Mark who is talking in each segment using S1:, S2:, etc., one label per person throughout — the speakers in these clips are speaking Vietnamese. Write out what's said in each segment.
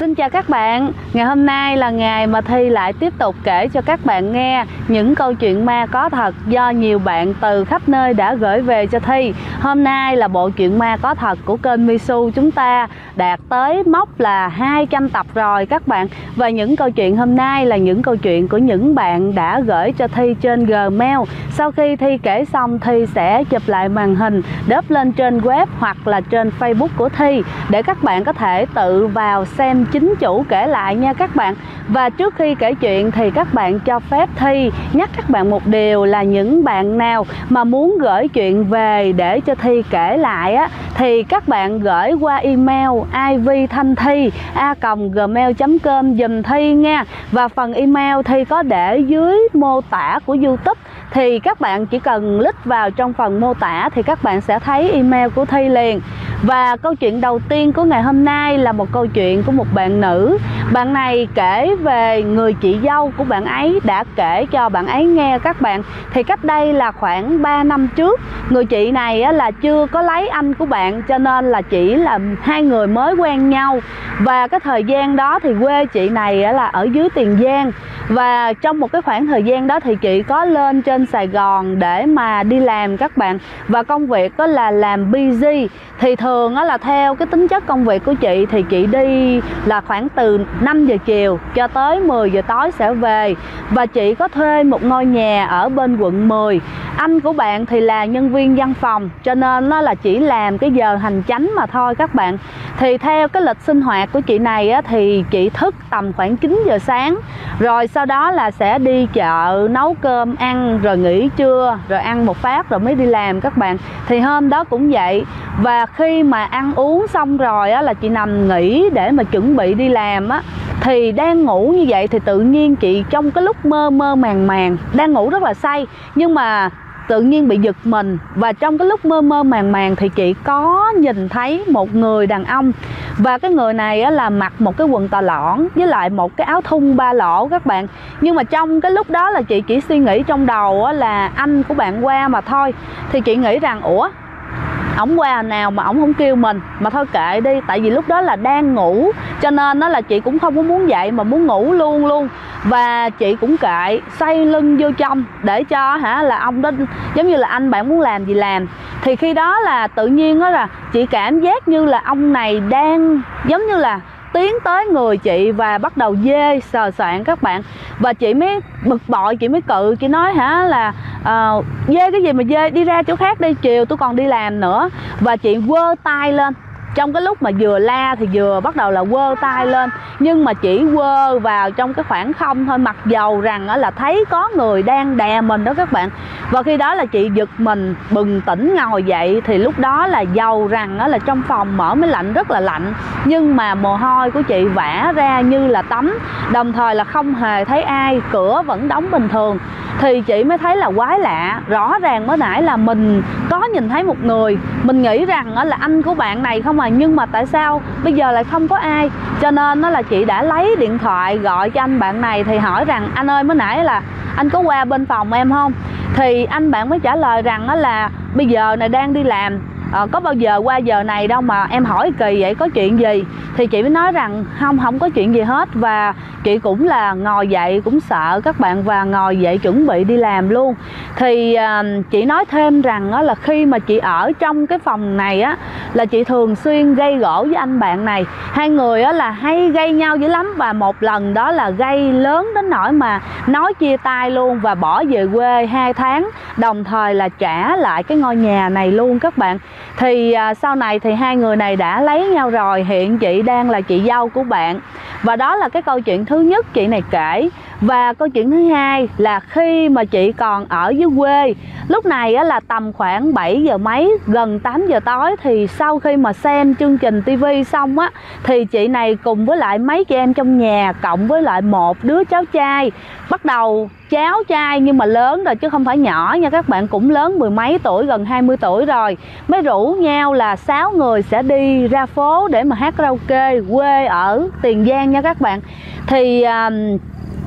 S1: Xin chào các bạn. Ngày hôm nay là ngày mà Thi lại tiếp tục kể cho các bạn nghe những câu chuyện ma có thật do nhiều bạn từ khắp nơi đã gửi về cho Thi. Hôm nay là bộ truyện ma có thật của kênh Misu chúng ta đạt tới mốc là 200 tập rồi các bạn. Và những câu chuyện hôm nay là những câu chuyện của những bạn đã gửi cho Thi trên Gmail. Sau khi Thi kể xong, Thi sẽ chụp lại màn hình đớp lên trên web hoặc là trên Facebook của Thi để các bạn có thể tự vào xem chính chủ kể lại nha các bạn. Và trước khi kể chuyện thì các bạn cho phép Thi nhắc các bạn một điều là những bạn nào mà muốn gửi chuyện về để cho Thi kể lại á, thì các bạn gửi qua email ivthanthi@gmail.com dùm Thi nha. Và phần email Thi có để dưới mô tả của YouTube, thì các bạn chỉ cần click vào trong phần mô tả thì các bạn sẽ thấy email của Thi liền. Và câu chuyện đầu tiên của ngày hôm nay là một câu chuyện của một bạn nữ. Bạn này kể về người chị dâu của bạn ấy đã kể cho bạn ấy nghe các bạn. Thì cách đây là khoảng 3 năm trước, người chị này là chưa có lấy anh của bạn, cho nên là chỉ là hai người mới quen nhau. Và cái thời gian đó thì quê chị này là ở dưới Tiền Giang. Và trong một cái khoảng thời gian đó thì chị có lên trên Sài Gòn để mà đi làm các bạn. Và công việc đó là làm busy. Thì thường đó là theo cái tính chất công việc của chị thì chị đi là khoảng từ 5 giờ chiều cho tới 10 giờ tối sẽ về. Và chị có thuê một ngôi nhà ở bên quận 10. Anh của bạn thì là nhân viên văn phòng, cho nên nó là chỉ làm cái giờ hành chánh mà thôi các bạn. Thì theo cái lịch sinh hoạt của chị này á, thì chị thức tầm khoảng 9 giờ sáng. Rồi sau đó là sẽ đi chợ nấu cơm ăn, rồi nghỉ trưa, rồi ăn một phát rồi mới đi làm các bạn. Thì hôm đó cũng vậy. Và khi mà ăn uống xong rồi á, là chị nằm nghỉ để mà chuẩn bị đi làm á, thì đang ngủ như vậy thì tự nhiên chị trong cái lúc mơ mơ màng màng, đang ngủ rất là say nhưng mà tự nhiên bị giật mình. Và trong cái lúc mơ mơ màng màng thì chị có nhìn thấy một người đàn ông. Và cái người này là mặc một cái quần tà lõn với lại một cái áo thun 3 lỗ các bạn. Nhưng mà trong cái lúc đó là chị chỉ suy nghĩ trong đầu là anh của bạn qua mà thôi. Thì chị nghĩ rằng ủa, ổng qua nào mà ổng không kêu mình, mà thôi kệ đi. Tại vì lúc đó là đang ngủ, cho nên đó là chị cũng không có muốn dậy mà muốn ngủ luôn. Và chị cũng kệ, xoay lưng vô trong để cho là ông đó giống như là anh bạn muốn làm gì làm. Thì khi đó là tự nhiên đó là chị cảm giác như là ông này đang giống như là tiến tới người chị và bắt đầu dê sờ soạng các bạn. Và chị mới bực bội, chị mới cự, chị nói là dê cái gì mà dê, đi ra chỗ khác đi, chiều tôi còn đi làm nữa. Và chị quơ tay lên. Trong cái lúc mà vừa la thì vừa bắt đầu là quơ tay lên. Nhưng mà chỉ quơ vào trong cái khoảng không thôi, mặc dầu rằng là thấy có người đang đè mình đó các bạn. Và khi đó là chị giật mình bừng tỉnh ngồi dậy. Thì lúc đó là dầu rằng là trong phòng mở máy lạnh rất là lạnh, nhưng mà mồ hôi của chị vã ra như là tắm. Đồng thời là không hề thấy ai, cửa vẫn đóng bình thường. Thì chị mới thấy là quái lạ. Rõ ràng mới nãy là mình có nhìn thấy một người, mình nghĩ rằng là anh của bạn này không à, nhưng mà tại sao bây giờ lại không có ai. Cho nên là chị đã lấy điện thoại gọi cho anh bạn này, thì hỏi rằng anh ơi, mới nãy là anh có qua bên phòng em không. Thì anh bạn mới trả lời rằng là bây giờ này đang đi làm, có bao giờ qua giờ này đâu mà em hỏi kỳ vậy, có chuyện gì. Thì chị mới nói rằng không có chuyện gì hết. Và chị cũng là ngồi dậy cũng sợ các bạn, và ngồi dậy chuẩn bị đi làm luôn. Thì chị nói thêm rằng là khi mà chị ở trong cái phòng này á, là chị thường xuyên gây gổ với anh bạn này. Hai người á là hay gây nhau dữ lắm. Và một lần đó là gây lớn đến nỗi mà nói chia tay luôn và bỏ về quê 2 tháng, đồng thời là trả lại cái ngôi nhà này luôn các bạn. Thì sau này thì hai người này đã lấy nhau rồi, hiện chị đang là chị dâu của bạn. Và đó là cái câu chuyện thứ nhất chị này kể. Và câu chuyện thứ hai là khi mà chị còn ở dưới quê, lúc này là tầm khoảng 7 giờ mấy, gần 8 giờ tối. Thì sau khi mà xem chương trình tivi xong á, thì chị này cùng với lại mấy chị em trong nhà, cộng với lại một đứa cháu trai, bắt đầu cháu trai nhưng mà lớn rồi chứ không phải nhỏ nha các bạn, cũng lớn 10 mấy tuổi, gần 20 tuổi rồi, mới rủ nhau là 6 người sẽ đi ra phố để mà hát karaoke, quê ở Tiền Giang nha các bạn. Thì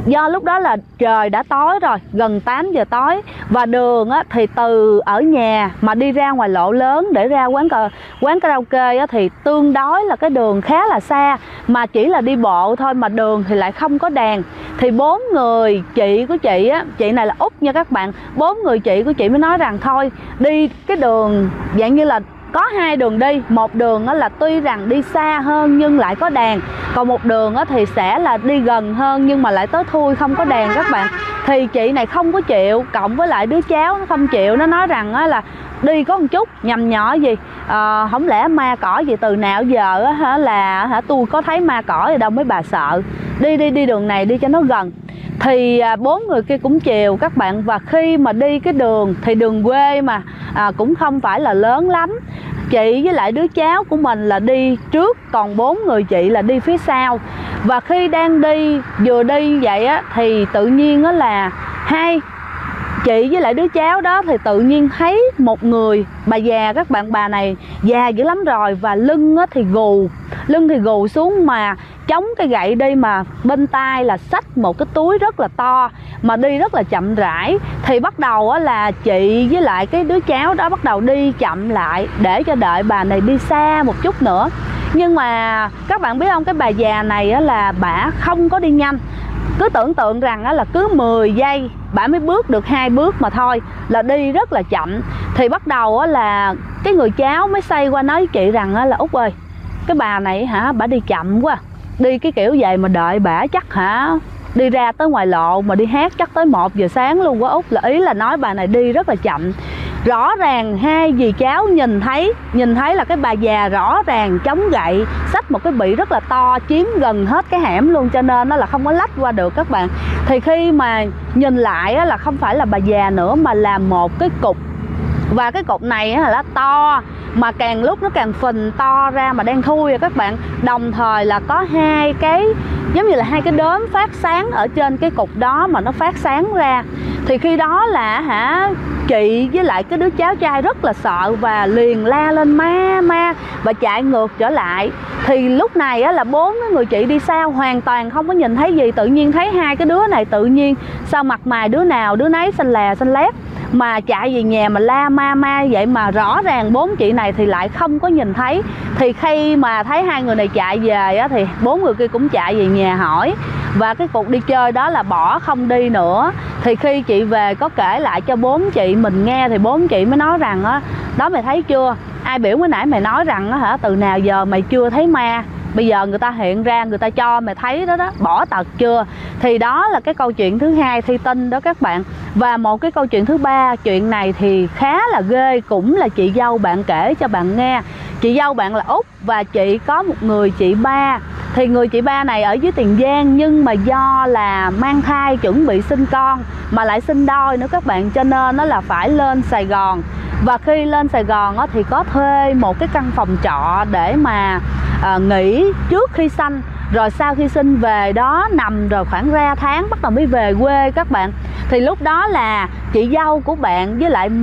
S1: do lúc đó là trời đã tối rồi, gần 8 giờ tối, và đường á, thì từ ở nhà mà đi ra ngoài lộ lớn để ra quán karaoke á, thì tương đối là cái đường khá là xa, mà chỉ là đi bộ thôi mà đường thì lại không có đèn. Thì 4 người chị của chị á, chị này là Út nha các bạn, 4 người chị của chị mới nói rằng thôi đi cái đường dạng như là có 2 đường đi, một đường là tuy rằng đi xa hơn nhưng lại có đèn, còn một đường thì sẽ là đi gần hơn nhưng mà lại tối thui không có đèn các bạn. Thì chị này không có chịu, cộng với lại đứa cháu nó không chịu, nó nói rằng là đi có một chút nhầm nhỏ gì, không lẽ ma cỏ gì từ nào giờ là tôi có thấy ma cỏ gì đâu mấy bà sợ, đi đường này đi cho nó gần. Thì 4 người kia cũng chiều các bạn. Và khi mà đi cái đường thì đường quê mà cũng không phải là lớn lắm, chị với lại đứa cháu của mình là đi trước, còn 4 người chị là đi phía sau. Và khi đang đi, vừa đi vậy á, thì tự nhiên á là hai chị với lại đứa cháu đó thì tự nhiên thấy một người bà già các bạn. Bà này già dữ lắm rồi, và lưng thì gù xuống, mà chống cái gậy đi, mà bên tai là xách một cái túi rất là to, mà đi rất là chậm rãi. Thì bắt đầu là chị với lại cái đứa cháu đó bắt đầu đi chậm lại để cho đợi bà này đi xa một chút nữa. Nhưng mà các bạn biết không, cái bà già này là bả không có đi nhanh. Cứ tưởng tượng rằng là cứ 10 giây bả mới bước được 2 bước mà thôi, là đi rất là chậm. Thì bắt đầu là cái người cháu mới xoay qua nói với chị rằng là Út ơi, cái bà này bả đi chậm quá, đi cái kiểu vậy mà đợi bả chắc đi ra tới ngoài lộ mà đi hát chắc tới 1 giờ sáng luôn quá Út. Là ý là nói bà này đi rất là chậm. Rõ ràng hai dì cháu nhìn thấy là cái bà già rõ ràng chống gậy, xách một cái bị rất là to, chiếm gần hết cái hẻm luôn, cho nên nó là không có lách qua được các bạn. Thì khi mà nhìn lại là không phải là bà già nữa mà là một cái cục. Và cái cục này là to, mà càng lúc nó càng phình to ra mà đang thui các bạn. Đồng thời là có 2 cái giống như là 2 cái đốm phát sáng ở trên cái cục đó mà nó phát sáng ra. Thì khi đó là chị với lại cái đứa cháu trai rất là sợ và liền la lên ma và chạy ngược trở lại. Thì lúc này là 4 người chị đi sau hoàn toàn không có nhìn thấy gì, tự nhiên thấy 2 cái đứa này tự nhiên sao mặt mày đứa nào đứa nấy xanh lè xanh lét mà chạy về nhà mà la ma vậy, mà rõ ràng 4 chị này thì lại không có nhìn thấy. Thì khi mà thấy 2 người này chạy về thì 4 người kia cũng chạy về nhà hỏi, và cái cuộc đi chơi đó là bỏ không đi nữa. Thì khi chị về có kể lại cho 4 chị mình nghe thì 4 chị mới nói rằng đó mày thấy chưa, ai biểu mới nãy mày nói rằng từ nào giờ mày chưa thấy ma, bây giờ người ta hiện ra người ta cho mày thấy đó, bỏ tật chưa. Thì đó là cái câu chuyện thứ 2 Thi tin đó các bạn. Và một cái câu chuyện thứ 3, chuyện này thì khá là ghê, cũng là chị dâu bạn kể cho bạn nghe. Chị dâu bạn là Út và chị có một người chị ba. Thì người chị ba này ở dưới Tiền Giang, nhưng mà do là mang thai chuẩn bị sinh con mà lại sinh đôi nữa các bạn, cho nên nó là phải lên Sài Gòn. Và khi lên Sài Gòn thì có thuê một cái căn phòng trọ để mà nghỉ trước khi sanh, rồi sau khi sinh về đó nằm rồi khoảng ra tháng bắt đầu mới về quê các bạn. Thì lúc đó là chị dâu của bạn với lại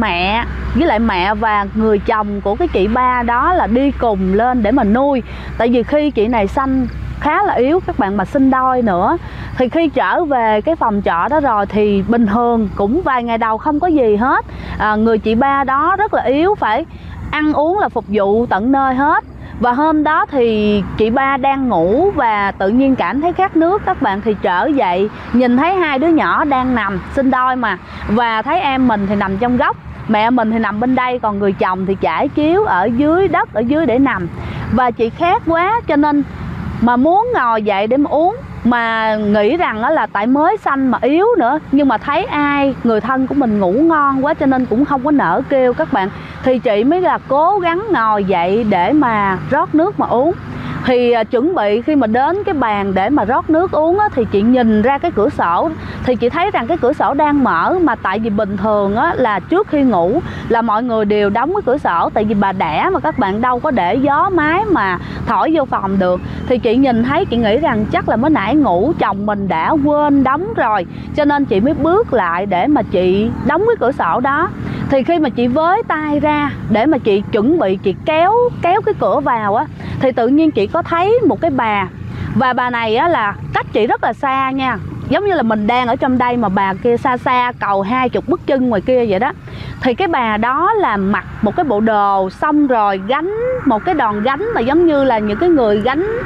S1: mẹ và người chồng của cái chị ba đó là đi cùng lên để mà nuôi. Tại vì khi chị này sanh khá là yếu các bạn, mà sinh đôi nữa. Thì khi trở về cái phòng trọ đó rồi thì bình thường cũng vài ngày đầu không có gì hết. Người chị ba đó rất là yếu, phải ăn uống là phục vụ tận nơi hết. Và hôm đó thì chị ba đang ngủ và tự nhiên cảm thấy khát nước các bạn, thì trở dậy nhìn thấy 2 đứa nhỏ đang nằm sinh đôi mà, và thấy em mình thì nằm trong góc, mẹ mình thì nằm bên đây, còn người chồng thì trải chiếu ở dưới đất ở dưới để nằm. Và chị khát quá cho nên mà muốn ngồi dậy để mà uống, mà nghĩ rằng là tại mới sanh mà yếu nữa, nhưng mà thấy người thân của mình ngủ ngon quá cho nên cũng không có nỡ kêu các bạn. Thì chị mới là cố gắng ngồi dậy để mà rót nước mà uống. Thì chuẩn bị khi mà đến cái bàn để mà rót nước uống thì chị nhìn ra cái cửa sổ, thì chị thấy rằng cái cửa sổ đang mở, mà tại vì bình thường là trước khi ngủ là mọi người đều đóng cái cửa sổ, tại vì bà đẻ mà các bạn đâu có để gió mái mà thổi vô phòng được. Thì chị nhìn thấy chị nghĩ rằng chắc là mới nãy ngủ chồng mình đã quên đóng rồi, cho nên chị mới bước lại để mà chị đóng cái cửa sổ đó. Thì khi mà chị với tay ra để mà chị chuẩn bị chị kéo cái cửa vào thì tự nhiên chị có thấy một cái bà. Và bà này là cách chị rất là xa nha, giống như là mình đang ở trong đây mà bà kia xa xa cầu 20 bước chân ngoài kia vậy đó. Thì cái bà đó là mặc một cái bộ đồ, xong rồi gánh một cái đòn gánh mà giống như là những cái người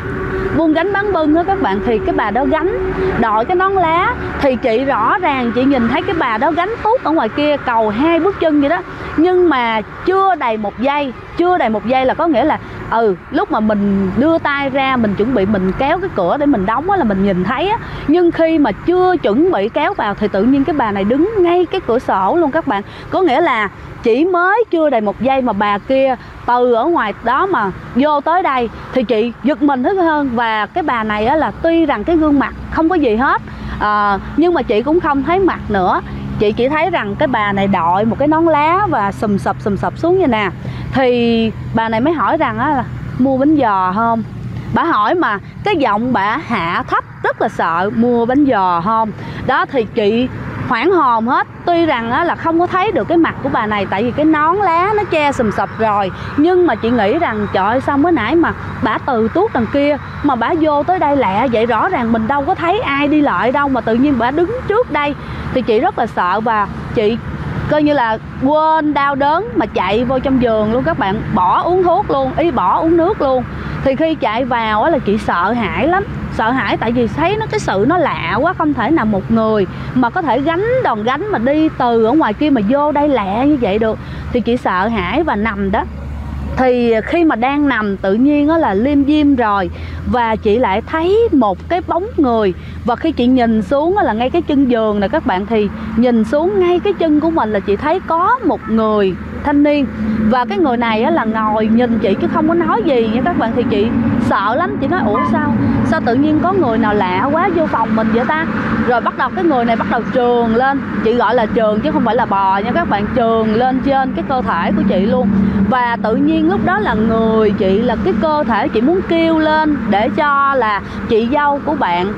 S1: buôn gánh bán bưng đó các bạn. Thì cái bà đó gánh đội cái nón lá, thì chị rõ ràng chị nhìn thấy cái bà đó gánh tút ở ngoài kia cầu 2 bước chân vậy đó. Nhưng mà chưa đầy một giây là có nghĩa là lúc mà mình đưa tay ra mình chuẩn bị mình kéo cái cửa để mình đóng á là mình nhìn thấy á. Nhưng khi mà chưa chuẩn bị kéo vào thì tự nhiên cái bà này đứng ngay cái cửa sổ luôn các bạn. Có nghĩa là chỉ mới chưa đầy một giây mà bà kia từ ở ngoài đó mà vô tới đây, thì chị giật mình thức hơn. Và cái bà này á là tuy rằng cái gương mặt không có gì hết, nhưng mà chị cũng không thấy mặt nữa. Chị chỉ thấy rằng cái bà này đội một cái nón lá và sùm sập xuống như nè. Thì bà này mới hỏi rằng á là mua bánh giò không? Bà hỏi mà cái giọng bà hạ thấp rất là sợ, mua bánh giò không? Đó thì chị hoảng hồn hết. Tuy rằng á, là không có thấy được cái mặt của bà này, tại vì cái nón lá nó che sùm sập rồi. Nhưng mà chị nghĩ rằng trời ơi, sao mới nãy mà bà từ tuốt đằng kia mà bà vô tới đây lẹ vậy, rõ ràng mình đâu có thấy ai đi lại đâu mà tự nhiên bà đứng trước đây. Thì chị rất là sợ và chị coi như là quên đau đớn mà chạy vô trong giường luôn các bạn, bỏ uống thuốc luôn, bỏ uống nước luôn. Thì khi chạy vào á là chị sợ hãi lắm, sợ hãi tại vì thấy cái sự nó lạ quá, không thể nào một người mà có thể gánh đòn gánh mà đi từ ở ngoài kia mà vô đây lẹ như vậy được. Thì chị sợ hãi và nằm đó. Thì khi mà đang nằm tự nhiên đó là liêm diêm rồi, và chị lại thấy một cái bóng người. Và khi chị nhìn xuống là ngay cái chân giường này các bạn, thì nhìn xuống ngay cái chân của mình là chị thấy có một người thanh niên. Và cái người này là ngồi nhìn chị chứ không có nói gì nha các bạn. Thì chị sợ lắm, chị nói ủa sao tự nhiên có người nào lạ quá vô phòng mình vậy ta. Rồi bắt đầu cái người này bắt đầu trườn lên, chị gọi là trườn chứ không phải là bò nha các bạn, trườn lên trên cái cơ thể của chị luôn. Và tự nhiên lúc đó là người chị là cái cơ thể chị muốn kêu lên để cho là chị dâu của bạn,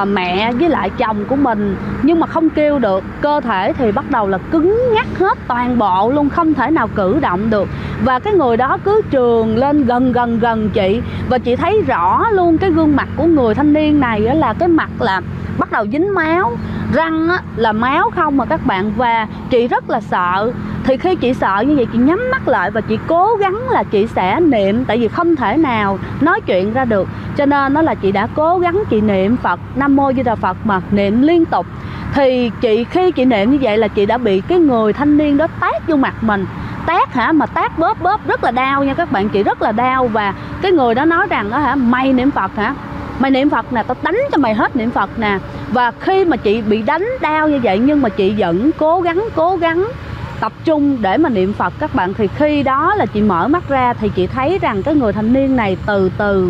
S1: mẹ với lại chồng của mình, nhưng mà không kêu được. Cơ thể thì bắt đầu là cứng ngắc hết toàn bộ luôn, không thể nào cử động được. Và cái người đó cứ trườn lên gần chị, và chị thấy rõ luôn cái gương mặt của người thanh niên này là cái mặt là bắt đầu dính máu, răng là máu không mà các bạn. Và chị rất là sợ. Thì khi chị sợ như vậy, chị nhắm mắt lại và chị cố gắng là chị sẽ niệm, tại vì không thể nào nói chuyện ra được, cho nên nó là chị đã cố gắng chị niệm Phật, Nam Mô Di Đà Phật mà niệm liên tục. Thì khi chị niệm như vậy là chị đã bị cái người thanh niên đó tát vô mặt mình. Tát mà tát bóp rất là đau nha các bạn, chị rất là đau. Và cái người đó nói rằng mày niệm Phật hả? Mày niệm Phật nè, tao đánh cho mày hết niệm Phật nè. Và khi mà chị bị đánh đau như vậy nhưng mà chị vẫn cố gắng tập trung để mà niệm Phật các bạn. Thì khi đó là chị mở mắt ra thì chị thấy rằng cái người thanh niên này từ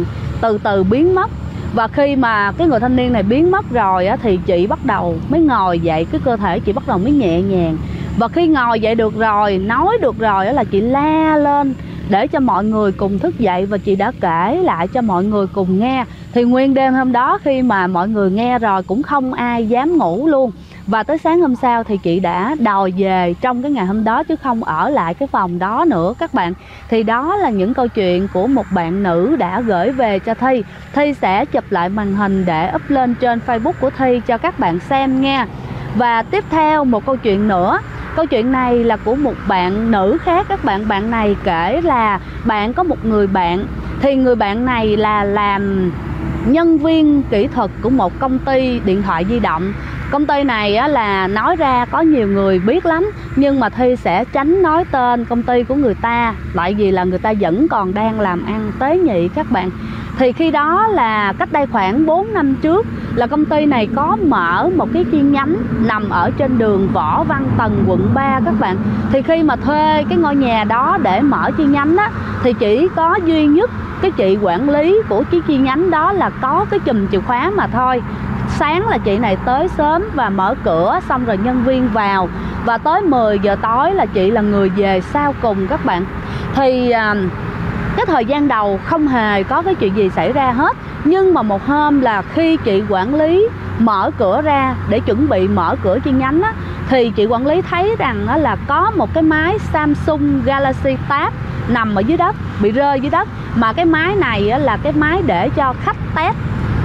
S1: từ biến mất. Và khi mà cái người thanh niên này biến mất rồi thì chị bắt đầu mới ngồi dậy, cái cơ thể chị bắt đầu mới nhẹ nhàng. Và khi ngồi dậy được rồi, nói được rồi là chị la lên để cho mọi người cùng thức dậy, và chị đã kể lại cho mọi người cùng nghe. Thì nguyên đêm hôm đó khi mà mọi người nghe rồi cũng không ai dám ngủ luôn. Và tới sáng hôm sau thì chị đã đòi về trong cái ngày hôm đó chứ không ở lại cái phòng đó nữa các bạn. Thì đó là những câu chuyện của một bạn nữ đã gửi về cho Thi. Thi sẽ chụp lại màn hình để up lên trên Facebook của Thi cho các bạn xem nha. Và tiếp theo một câu chuyện nữa. Câu chuyện này là của một bạn nữ khác các bạn. Bạn này kể là bạn có một người bạn. Thì người bạn này là làm nhân viên kỹ thuật của một công ty điện thoại di động. Công ty này là nói ra có nhiều người biết lắm, nhưng mà Thi sẽ tránh nói tên công ty của người ta, tại vì là người ta vẫn còn đang làm ăn tế nhị các bạn. Thì khi đó là cách đây khoảng 4 năm trước là công ty này có mở một cái chi nhánh nằm ở trên đường Võ Văn Tần quận 3 các bạn. Thì khi mà thuê cái ngôi nhà đó để mở chi nhánh thì chỉ có duy nhất cái chị quản lý của cái chi nhánh đó là có cái chùm chìa khóa mà thôi. Sáng là chị này tới sớm và mở cửa, xong rồi nhân viên vào, và tới 10 giờ tối là chị là người về sau cùng các bạn. Thì cái thời gian đầu không hề có cái chuyện gì xảy ra hết. Nhưng mà một hôm là khi chị quản lý mở cửa ra để chuẩn bị mở cửa chi nhánh thì chị quản lý thấy rằng là có một cái máy Samsung Galaxy Tab nằm ở dưới đất, bị rơi dưới đất. Mà cái máy này là cái máy để cho khách test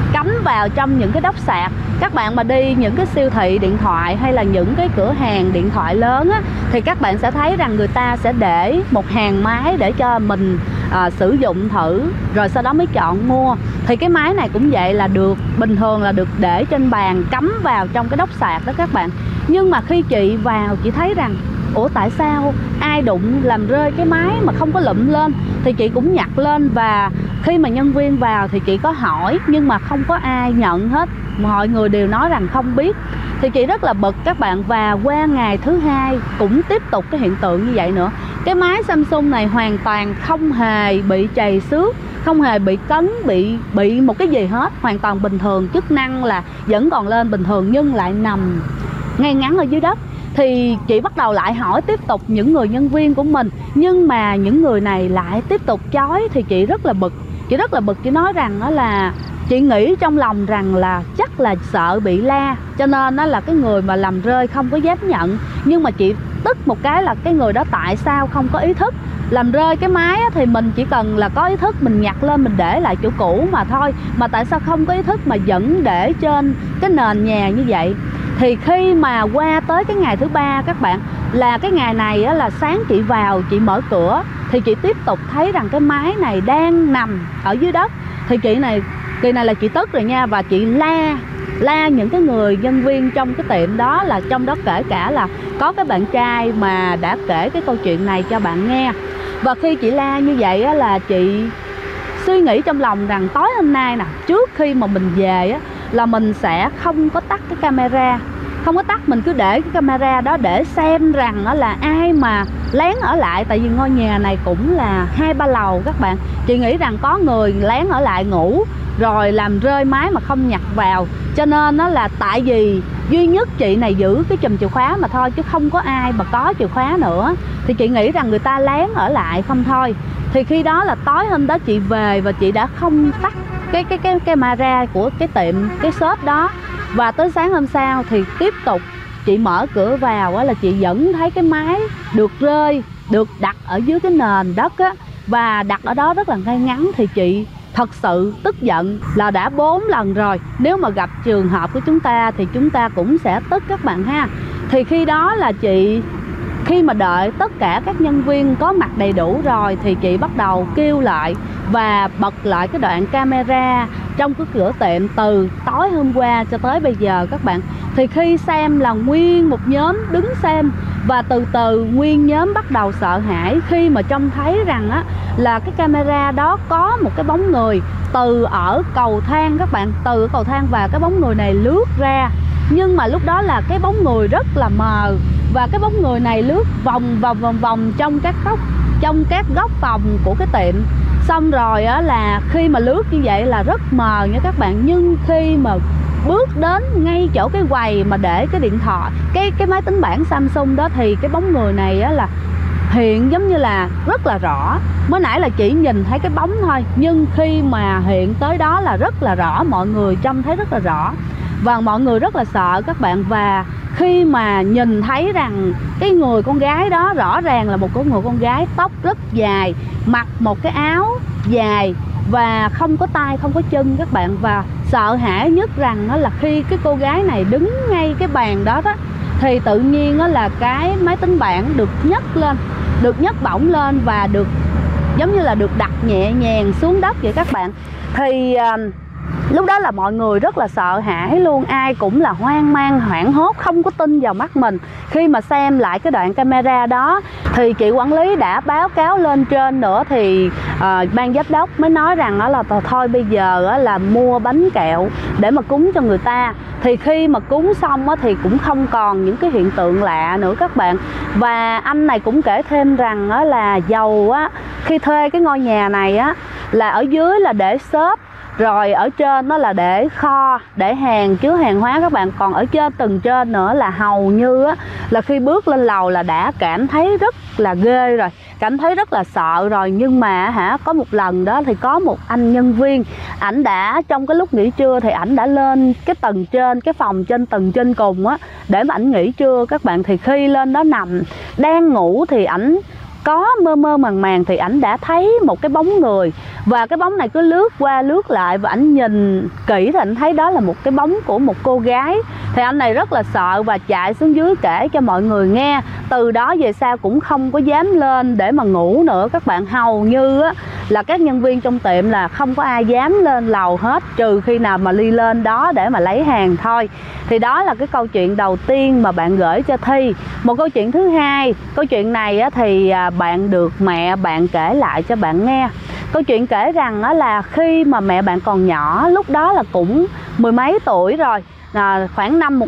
S1: cắm vào trong những cái đốc sạc. Các bạn mà đi những cái siêu thị điện thoại hay là những cái cửa hàng điện thoại lớn á, thì các bạn sẽ thấy rằng người ta sẽ để một hàng máy để cho mình sử dụng thử, rồi sau đó mới chọn mua. Thì cái máy này cũng vậy, là được bình thường là được để trên bàn cắm vào trong cái đốc sạc đó các bạn. Nhưng mà khi chị vào, chị thấy rằng ủa tại sao ai đụng làm rơi cái máy mà không có lụm lên. Thì chị cũng nhặt lên, và khi mà nhân viên vào thì chị có hỏi nhưng mà không có ai nhận hết, mọi người đều nói rằng không biết. Thì chị rất là bực các bạn. Và qua ngày thứ hai cũng tiếp tục cái hiện tượng như vậy nữa. Cái máy Samsung này hoàn toàn không hề bị trầy xước, không hề bị cấn, bị một cái gì hết, hoàn toàn bình thường, chức năng là vẫn còn lên bình thường nhưng lại nằm ngay ngắn ở dưới đất. Thì chị bắt đầu lại hỏi tiếp tục những người nhân viên của mình, nhưng mà những người này lại tiếp tục chối. Thì chị rất là bực. Chị nói rằng đó là chị nghĩ trong lòng rằng là chắc là sợ bị la, cho nên đó là cái người mà làm rơi không có dám nhận. Nhưng mà chị tức một cái là cái người đó tại sao không có ý thức. Làm rơi cái máy thì mình chỉ cần là có ý thức, mình nhặt lên mình để lại chỗ cũ mà thôi, mà tại sao không có ý thức mà vẫn để trên cái nền nhà như vậy. Thì khi mà qua tới cái ngày thứ ba các bạn, là cái ngày này á, là sáng chị vào, chị mở cửa thì chị tiếp tục thấy rằng cái máy này đang nằm ở dưới đất. Thì kỳ này là chị tức rồi nha, và chị la những cái người nhân viên trong cái tiệm đó, là trong đó kể cả là có cái bạn trai mà đã kể cái câu chuyện này cho bạn nghe. Và khi chị la như vậy á, là chị suy nghĩ trong lòng rằng tối hôm nay nè, trước khi mà mình về á, là mình sẽ không có tắt cái camera. Không có tắt, mình cứ để cái camera đó để xem rằng đó là ai mà lén ở lại. Tại vì ngôi nhà này cũng là 2-3 lầu các bạn. Chị nghĩ rằng có người lén ở lại ngủ rồi làm rơi máy mà không nhặt vào. Cho nên nó là tại vì duy nhất chị này giữ cái chùm chìa khóa mà thôi, chứ không có ai mà có chìa khóa nữa. Thì chị nghĩ rằng người ta lén ở lại không thôi. Thì khi đó là tối hôm đó chị về và chị đã không tắt cái camera của cái tiệm, cái shop đó. Và tới sáng hôm sau thì tiếp tục chị mở cửa vào á, là chị vẫn thấy cái máy được rơi, được đặt ở dưới cái nền đất á, và đặt ở đó rất là ngay ngắn. Thì chị thật sự tức giận, là đã 4 lần rồi. Nếu mà gặp trường hợp của chúng ta thì chúng ta cũng sẽ tức các bạn ha. Thì khi đó là chị, khi mà đợi tất cả các nhân viên có mặt đầy đủ rồi thì chị bắt đầu kêu lại và bật lại cái đoạn camera trong cái cửa tiệm từ tối hôm qua cho tới bây giờ các bạn. Thì khi xem là nguyên một nhóm đứng xem, và từ từ nguyên nhóm bắt đầu sợ hãi khi mà trông thấy rằng á, là cái camera đó có một cái bóng người từ ở cầu thang các bạn, từ ở cầu thang, và cái bóng người này lướt ra. Nhưng mà lúc đó là cái bóng người rất là mờ, và cái bóng người này lướt vòng trong các góc phòng của cái tiệm. Xong rồi á, là khi mà lướt như vậy là rất mờ nha các bạn. Nhưng khi mà bước đến ngay chỗ cái quầy mà để cái điện thoại, cái máy tính bảng Samsung đó, thì cái bóng người này á, là hiện giống như là rất là rõ. Mới nãy là chỉ nhìn thấy cái bóng thôi, nhưng khi mà hiện tới đó là rất là rõ, mọi người trông thấy rất là rõ. Và mọi người rất là sợ các bạn. Và khi mà nhìn thấy rằng cái người con gái đó rõ ràng là một cái người con gái tóc rất dài, mặc một cái áo dài và không có tay không có chân các bạn. Và sợ hãi nhất rằng đó là khi cái cô gái này đứng ngay cái bàn đó đó, thì tự nhiên đó là cái máy tính bảng được nhấc bổng lên và được giống như là được đặt nhẹ nhàng xuống đất vậy các bạn. Thì lúc đó là mọi người rất là sợ hãi luôn, ai cũng là hoang mang hoảng hốt, không có tin vào mắt mình. Khi mà xem lại cái đoạn camera đó thì chị quản lý đã báo cáo lên trên nữa, thì ban giám đốc mới nói rằng đó là thôi bây giờ là mua bánh kẹo để mà cúng cho người ta. Thì khi mà cúng xong thì cũng không còn những cái hiện tượng lạ nữa các bạn. Và anh này cũng kể thêm rằng là dầu khi thuê cái ngôi nhà này là ở dưới là để shop, rồi ở trên nó là để kho, để hàng chứa hàng hóa các bạn. Còn ở trên tầng trên nữa là hầu như là khi bước lên lầu là đã cảm thấy rất là ghê rồi, cảm thấy rất là sợ rồi. Nhưng mà có một lần đó thì có một anh nhân viên, ảnh đã trong cái lúc nghỉ trưa thì ảnh đã lên cái tầng trên, cái phòng trên tầng trên cùng để mà ảnh nghỉ trưa các bạn. Thì khi lên đó nằm đang ngủ thì ảnh có mơ mơ màng màng thì ảnh đã thấy một cái bóng người, và cái bóng này cứ lướt qua lướt lại, và ảnh nhìn kỹ thì ảnh thấy đó là một cái bóng của một cô gái. Thì anh này rất là sợ và chạy xuống dưới kể cho mọi người nghe. Từ đó về sau cũng không có dám lên để mà ngủ nữa các bạn. Hầu như á, là các nhân viên trong tiệm là không có ai dám lên lầu hết, trừ khi nào mà Ly lên đó để mà lấy hàng thôi. Thì đó là cái câu chuyện đầu tiên mà bạn gửi cho Thi. Một câu chuyện thứ hai, câu chuyện này á, thì bạn được mẹ bạn kể lại cho bạn nghe. Câu chuyện kể rằng đó là khi mà mẹ bạn còn nhỏ, lúc đó là cũng mười mấy tuổi rồi, khoảng năm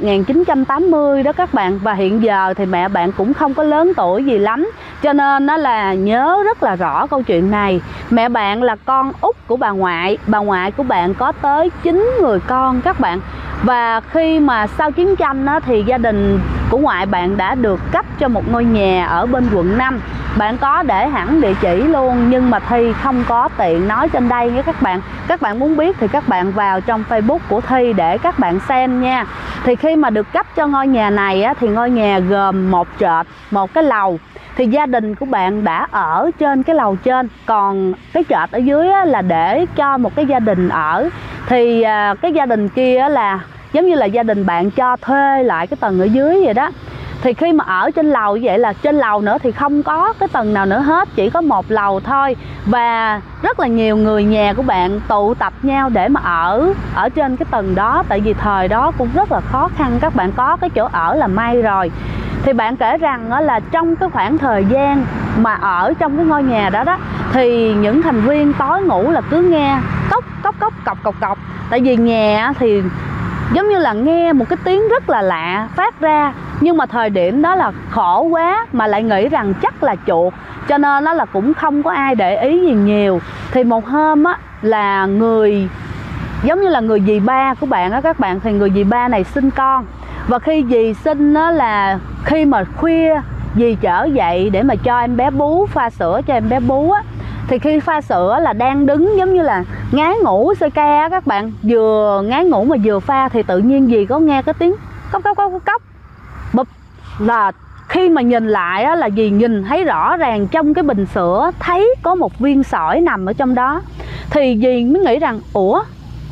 S1: 1980 đó các bạn. Và hiện giờ thì mẹ bạn cũng không có lớn tuổi gì lắm, cho nên nó là nhớ rất là rõ câu chuyện này. Mẹ bạn là con út của bà ngoại. Bà ngoại của bạn có tới 9 người con các bạn. Và khi mà sau chiến tranh á, thì gia đình của ngoại bạn đã được cấp cho một ngôi nhà ở bên quận 5. Bạn có để hẳn địa chỉ luôn, nhưng mà Thi không có tiện nói trên đây nha các bạn. Các bạn muốn biết thì các bạn vào trong Facebook của Thi để các bạn xem nha. Thì khi mà được cấp cho ngôi nhà này á, thì ngôi nhà gồm một trệt, một cái lầu. Thì gia đình của bạn đã ở trên cái lầu trên, còn cái trệt ở dưới á, là để cho một cái gia đình ở. Thì cái gia đình kia là giống như là gia đình bạn cho thuê lại cái tầng ở dưới vậy đó. Thì khi mà ở trên lầu như vậy là trên lầu nữa thì không có cái tầng nào nữa hết, chỉ có một lầu thôi. Và rất là nhiều người nhà của bạn tụ tập nhau để mà ở trên cái tầng đó. Tại vì thời đó cũng rất là khó khăn, các bạn có cái chỗ ở là may rồi. Thì bạn kể rằng đó là trong cái khoảng thời gian mà ở trong cái ngôi nhà đó đó, thì những thành viên tối ngủ là cứ nghe cốc cốc cốc cọc cọc cọc. Tại vì nhà thì giống như là nghe một cái tiếng rất là lạ phát ra, nhưng mà thời điểm đó là khổ quá mà lại nghĩ rằng chắc là chuột, cho nên nó là cũng không có ai để ý gì nhiều. Thì một hôm á, là người giống như là người dì ba của bạn á các bạn, thì người dì ba này sinh con. Và khi dì sinh á, là khi mà khuya dì trở dậy để mà cho em bé bú, pha sữa cho em bé bú á, thì khi pha sữa là đang đứng giống như là ngái ngủ sơ ca các bạn, vừa ngái ngủ mà vừa pha, thì tự nhiên dì có nghe cái tiếng cốc cốc cốc cốc bụp. Là khi mà nhìn lại á, là dì nhìn thấy rõ ràng trong cái bình sữa thấy có một viên sỏi nằm ở trong đó. Thì dì mới nghĩ rằng ủa,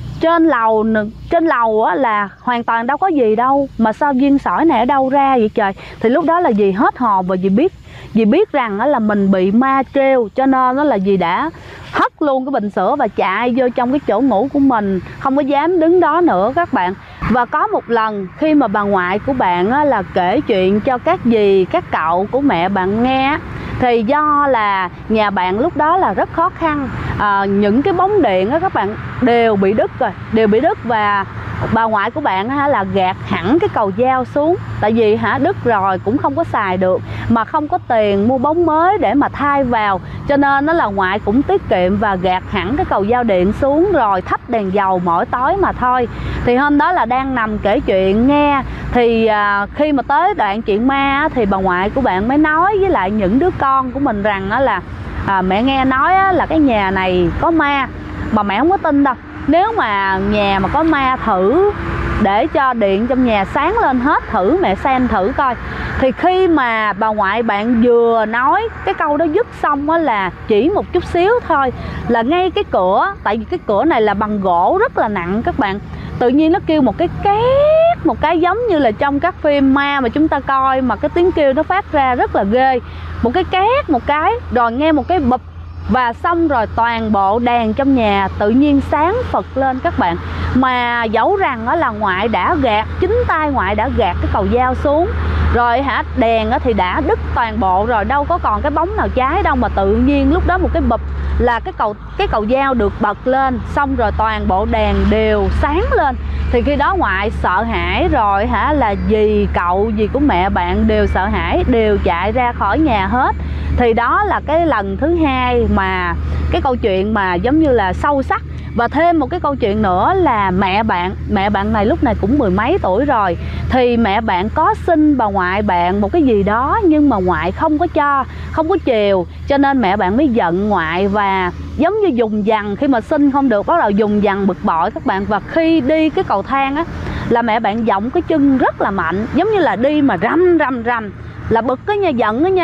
S1: trên lầu á, là hoàn toàn đâu có gì đâu, mà sao viên sỏi này ở đâu ra vậy trời. Thì lúc đó là dì hết hồn, và dì biết rằng là mình bị ma trêu, cho nên đó là dì đã hất luôn cái bình sữa và chạy vô trong cái chỗ ngủ của mình, không có dám đứng đó nữa các bạn. Và có một lần khi mà bà ngoại của bạn là kể chuyện cho các dì, các cậu của mẹ bạn nghe, thì do là nhà bạn lúc đó là rất khó khăn, những cái bóng điện á các bạn đều bị đứt rồi, và bà ngoại của bạn là gạt hẳn cái cầu dao xuống. Tại vì đứt rồi cũng không có xài được, mà không có tiền mua bóng mới để mà thay vào, cho nên nó là ngoại cũng tiết kiệm và gạt hẳn cái cầu dao điện xuống, rồi thắp đèn dầu mỗi tối mà thôi. Thì hôm đó là đang nằm kể chuyện nghe, thì khi mà tới đoạn chuyện ma thì bà ngoại của bạn mới nói với lại những đứa con của mình rằng là mẹ nghe nói là cái nhà này có ma, mà mẹ không có tin đâu. Nếu mà nhà mà có ma thử để cho điện trong nhà sáng lên hết, thử mẹ xem thử coi. Thì khi mà bà ngoại bạn vừa nói cái câu đó dứt xong á, là chỉ một chút xíu thôi là ngay cái cửa, tại vì cái cửa này là bằng gỗ rất là nặng các bạn, tự nhiên nó kêu một cái két, một cái giống như là trong các phim ma mà chúng ta coi, mà cái tiếng kêu nó phát ra rất là ghê. Một cái két một cái, rồi nghe một cái bụp, và xong rồi toàn bộ đèn trong nhà tự nhiên sáng phật lên các bạn. Mà dẫu rằng đó là ngoại đã gạt, chính tay ngoại đã gạt cái cầu dao xuống rồi đèn thì đã đứt toàn bộ rồi, đâu có còn cái bóng nào cháy đâu, mà tự nhiên lúc đó một cái bụp là cái cầu dao được bật lên, xong rồi toàn bộ đèn đều sáng lên. Thì khi đó ngoại sợ hãi rồi là dì cậu dì của mẹ bạn đều sợ hãi, đều chạy ra khỏi nhà hết. Thì đó là cái lần thứ hai mà cái câu chuyện mà giống như là sâu sắc. Và thêm một cái câu chuyện nữa là mẹ bạn này lúc này cũng mười mấy tuổi rồi, thì mẹ bạn có xin bà ngoại bạn một cái gì đó, nhưng mà ngoại không có cho, không có chiều, cho nên mẹ bạn mới giận ngoại và giống như dùng dằn. Khi mà xin không được bắt đầu dùng dằn bực bội các bạn. Và khi đi cái cầu thang á, là mẹ bạn giọng cái chân rất là mạnh, giống như là đi mà răm răm răm, là bực đó nha, giận đó nha.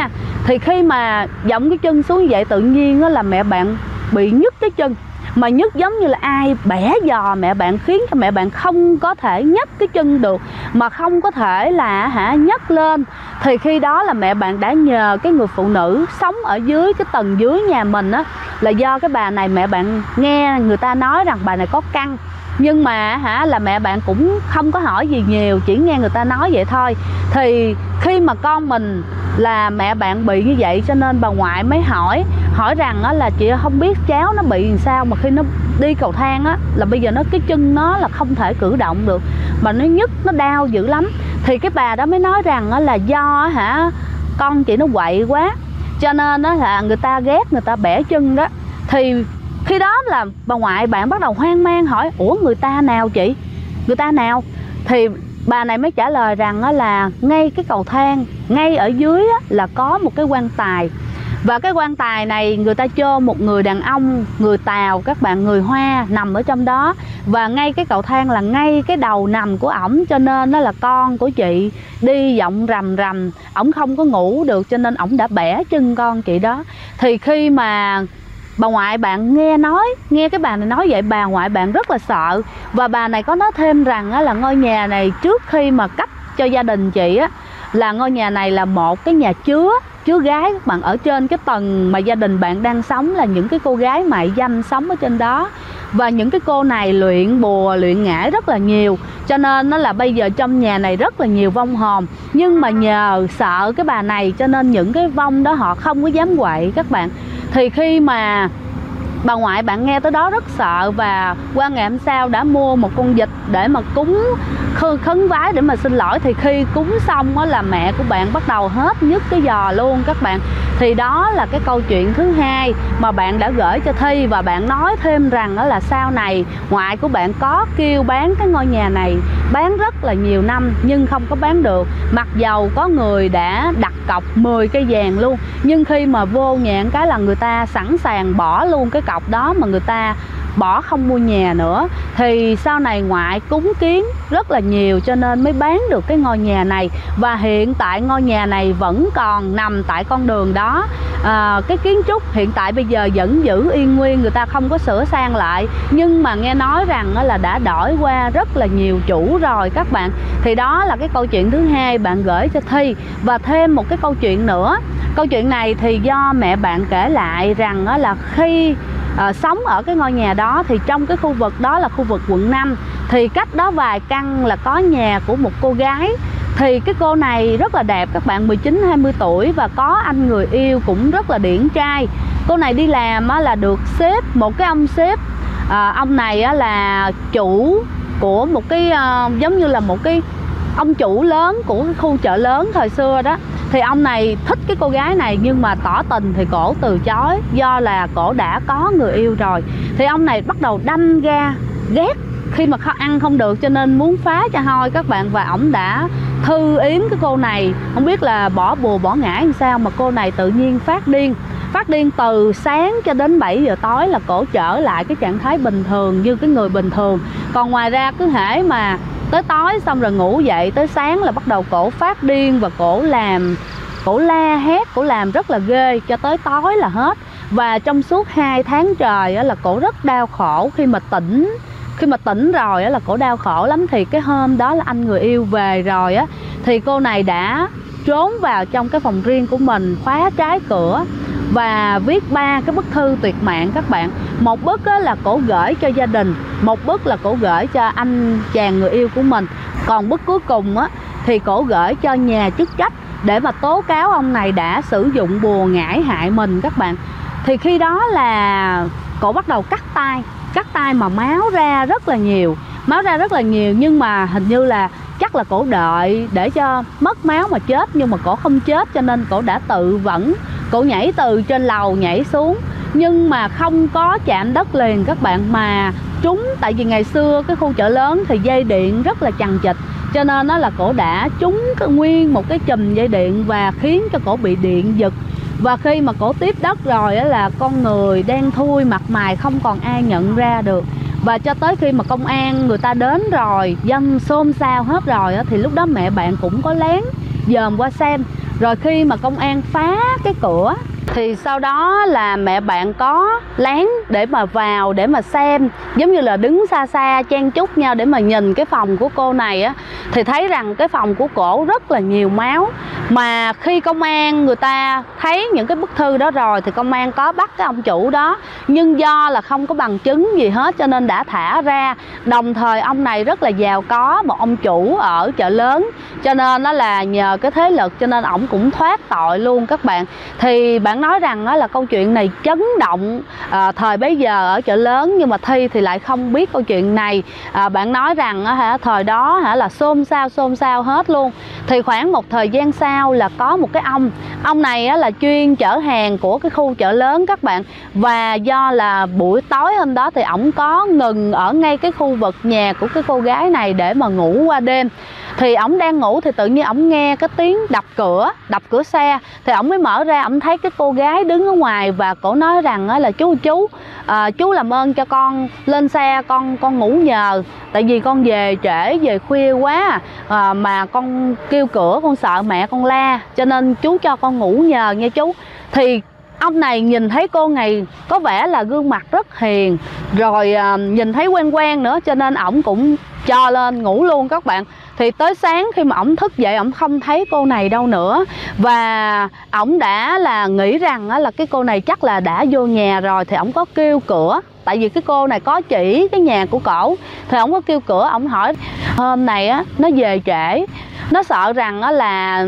S1: Thì khi mà giọng cái chân xuống như vậy, tự nhiên đó là mẹ bạn bị nhức cái chân, mà nhức giống như là ai bẻ giò mẹ bạn, khiến cho mẹ bạn không có thể nhấc cái chân được, mà không có thể là nhấc lên. Thì khi đó là mẹ bạn đã nhờ cái người phụ nữ sống ở dưới cái tầng dưới nhà mình á, là do cái bà này mẹ bạn nghe người ta nói rằng bà này có căn, nhưng mà là mẹ bạn cũng không có hỏi gì nhiều, chỉ nghe người ta nói vậy thôi. Thì khi mà con mình là mẹ bạn bị như vậy, cho nên bà ngoại mới hỏi rằng là chị không biết cháu nó bị làm sao mà khi nó đi cầu thang á, là bây giờ cái chân nó là không thể cử động được, mà nó nhức, nó đau dữ lắm. Thì cái bà đó mới nói rằng là do con chị nó quậy quá, cho nên là người ta ghét, người ta bẻ chân đó. Thì khi đó là bà ngoại bạn bắt đầu hoang mang hỏi: ủa người ta nào chị? Người ta nào? Thì bà này mới trả lời rằng là ngay cái cầu thang, ngay ở dưới là có một cái quan tài. Và cái quan tài này người ta chôn một người đàn ông, người Tàu các bạn, người Hoa nằm ở trong đó. Và ngay cái cầu thang là ngay cái đầu nằm của ổng, cho nên đó là con của chị đi giọng rầm rầm, ổng không có ngủ được, cho nên ổng đã bẻ chân con chị đó. Thì khi mà bà ngoại bạn nghe cái bà này nói vậy, bà ngoại bạn rất là sợ. Và bà này có nói thêm rằng là ngôi nhà này trước khi mà cấp cho gia đình chị á, là ngôi nhà này là một cái nhà chứa gái các bạn. Ở trên cái tầng mà gia đình bạn đang sống là những cái cô gái mại dâm sống ở trên đó, và những cái cô này luyện bùa luyện ngải rất là nhiều, cho nên nó là bây giờ trong nhà này rất là nhiều vong hồn. Nhưng mà nhờ sợ cái bà này cho nên những cái vong đó họ không có dám quậy các bạn. Thì khi mà bà ngoại bạn nghe tới đó rất sợ, và qua ngày hôm sau đã mua một con vịt để mà cúng khấn vái để mà xin lỗi. Thì khi cúng xong là mẹ của bạn bắt đầu hết nhức cái giò luôn các bạn. Thì đó là cái câu chuyện thứ hai mà bạn đã gửi cho Thi. Và bạn nói thêm rằng đó là sau này ngoại của bạn có kêu bán cái ngôi nhà này, bán rất là nhiều năm nhưng không có bán được, mặc dầu có người đã đặt cọc 10 cây vàng luôn. Nhưng khi mà vô nhà cái là người ta sẵn sàng bỏ luôn cái cọc đó, mà người ta bỏ không mua nhà nữa. Thì sau này ngoại cúng kiến rất là nhiều cho nên mới bán được cái ngôi nhà này. Và hiện tại ngôi nhà này vẫn còn nằm tại con đường đó. Cái kiến trúc hiện tại bây giờ vẫn giữ yên nguyên, người ta không có sửa sang lại. Nhưng mà nghe nói rằng là đã đổi qua rất là nhiều chủ rồi các bạn. Thì đó là cái câu chuyện thứ hai bạn gửi cho Thi. Và thêm một cái câu chuyện nữa. Câu chuyện này thì do mẹ bạn kể lại rằng là khi sống ở cái ngôi nhà đó, thì trong cái khu vực đó là khu vực quận 5, thì cách đó vài căn là có nhà của một cô gái. Thì cái cô này rất là đẹp các bạn, 19-20 tuổi, và có anh người yêu cũng rất là điển trai. Cô này đi làm là được sếp, một cái ông sếp, ông này là chủ của một cái giống như là một cái ông chủ lớn của cái khu chợ lớn thời xưa đó. Thì ông này thích cái cô gái này, nhưng mà tỏ tình thì cổ từ chối, do là cổ đã có người yêu rồi. Thì ông này bắt đầu đâm ra ghét khi mà ăn không được, cho nên muốn phá cho hôi các bạn. Và ổng đã thư yếm cái cô này, không biết là bỏ bùa bỏ ngải làm sao mà cô này tự nhiên phát điên từ sáng cho đến 7 giờ tối là cổ trở lại cái trạng thái bình thường như cái người bình thường. Còn ngoài ra cứ hễ mà tới tối xong rồi ngủ dậy tới sáng là bắt đầu cổ phát điên, và cổ la hét, cổ làm rất là ghê cho tới tối là hết. Và trong suốt 2 tháng trời là cổ rất đau khổ. Khi mà tỉnh rồi là cổ đau khổ lắm. Thì cái hôm đó là anh người yêu về rồi thì cô này đã trốn vào trong cái phòng riêng của mình, khóa trái cửa và viết 3 cái bức thư tuyệt mạng các bạn. Một bức là cổ gửi cho gia đình, một bức là cổ gửi cho anh chàng người yêu của mình, còn bức cuối cùng thì cổ gửi cho nhà chức trách để mà tố cáo ông này đã sử dụng bùa ngải hại mình các bạn. Thì khi đó là cổ bắt đầu cắt tay mà máu ra rất là nhiều, nhưng mà hình như là chắc là cổ đợi để cho mất máu mà chết, nhưng mà cổ không chết, cho nên cổ đã tự vẫn, cổ nhảy từ trên lầu nhảy xuống, nhưng mà không có chạm đất liền các bạn, mà trúng. Tại vì ngày xưa cái khu chợ lớn thì dây điện rất là chằng chịt, cho nên nó là cổ đã trúng nguyên một cái chùm dây điện và khiến cho cổ bị điện giật. Và khi mà cổ tiếp đất rồi là con người đen thui, mặt mày không còn ai nhận ra được. Và cho tới khi mà công an người ta đến rồi, dân xôn xao hết rồi thì lúc đó mẹ bạn cũng có lén dòm qua xem. Rồi khi mà công an phá cái cửa thì sau đó là mẹ bạn có lén để mà vào để mà xem, giống như là đứng xa xa chen chúc nhau để mà nhìn cái phòng của cô này á, thì thấy rằng cái phòng của cổ rất là nhiều máu. Mà khi công an người ta thấy những cái bức thư đó rồi thì công an có bắt cái ông chủ đó, nhưng do là không có bằng chứng gì hết cho nên đã thả ra. Đồng thời ông này rất là giàu có, một ông chủ ở chợ lớn, cho nên nó là nhờ cái thế lực cho nên ổng cũng thoát tội luôn các bạn. Thì bạn nói rằng đó là câu chuyện này chấn động thời bấy giờ ở chợ lớn, nhưng mà Thi thì lại không biết câu chuyện này. Bạn nói rằng thời đó là xôn xao hết luôn. Thì khoảng một thời gian sau là có một cái ông này là chuyên chở hàng của cái khu chợ lớn các bạn. Và do là buổi tối hôm đó thì ổng có ngừng ở ngay cái khu vực nhà của cái cô gái này để mà ngủ qua đêm. Thì ổng đang ngủ thì tự nhiên ổng nghe cái tiếng đập cửa xe. Thì ổng mới mở ra, ổng thấy cái cô gái đứng ở ngoài và cổ nói rằng là chú làm ơn cho con lên xe, con ngủ nhờ, tại vì con về trễ, về khuya quá mà con kêu cửa con sợ mẹ con la, cho nên chú cho con ngủ nhờ nha chú. Thì ông này nhìn thấy cô này có vẻ là gương mặt rất hiền, rồi nhìn thấy quen quen nữa, cho nên ổng cũng cho lên ngủ luôn các bạn. Thì tới sáng khi mà ổng thức dậy ổng không thấy cô này đâu nữa, và ổng đã là nghĩ rằng là cái cô này chắc là đã vô nhà rồi. Thì ổng có kêu cửa, tại vì cái cô này có chỉ cái nhà của cổ. Thì ổng có kêu cửa, ổng hỏi hôm này nó về trễ, nó sợ rằng là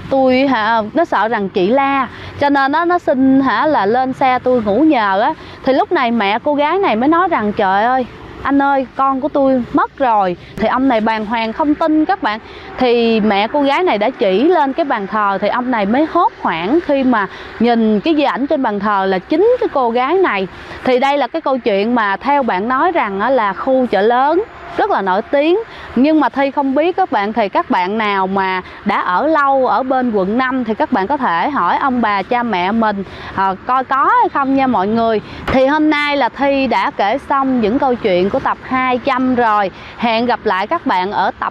S1: nó sợ rằng chị la, cho nên nó xin là lên xe tôi ngủ nhờ. Thì lúc này mẹ cô gái này mới nói rằng trời ơi anh ơi, con của tôi mất rồi. Thì ông này bàng hoàng không tin các bạn. Thì mẹ cô gái này đã chỉ lên cái bàn thờ, thì ông này mới hốt hoảng khi mà nhìn cái di ảnh trên bàn thờ là chính cái cô gái này. Thì đây là cái câu chuyện mà theo bạn nói rằng là khu chợ lớn rất là nổi tiếng. Nhưng mà Thi không biết các bạn, thì các bạn nào mà đã ở lâu ở bên quận 5 thì các bạn có thể hỏi ông bà cha mẹ mình coi có hay không nha mọi người. Thì hôm nay là Thi đã kể xong những câu chuyện của tập 200 rồi. Hẹn gặp lại các bạn ở tập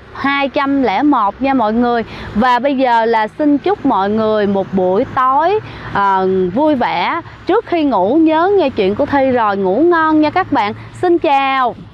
S1: 201 nha mọi người. Và bây giờ là xin chúc mọi người một buổi tối vui vẻ. Trước khi ngủ nhớ nghe chuyện của Thi rồi ngủ ngon nha các bạn. Xin chào.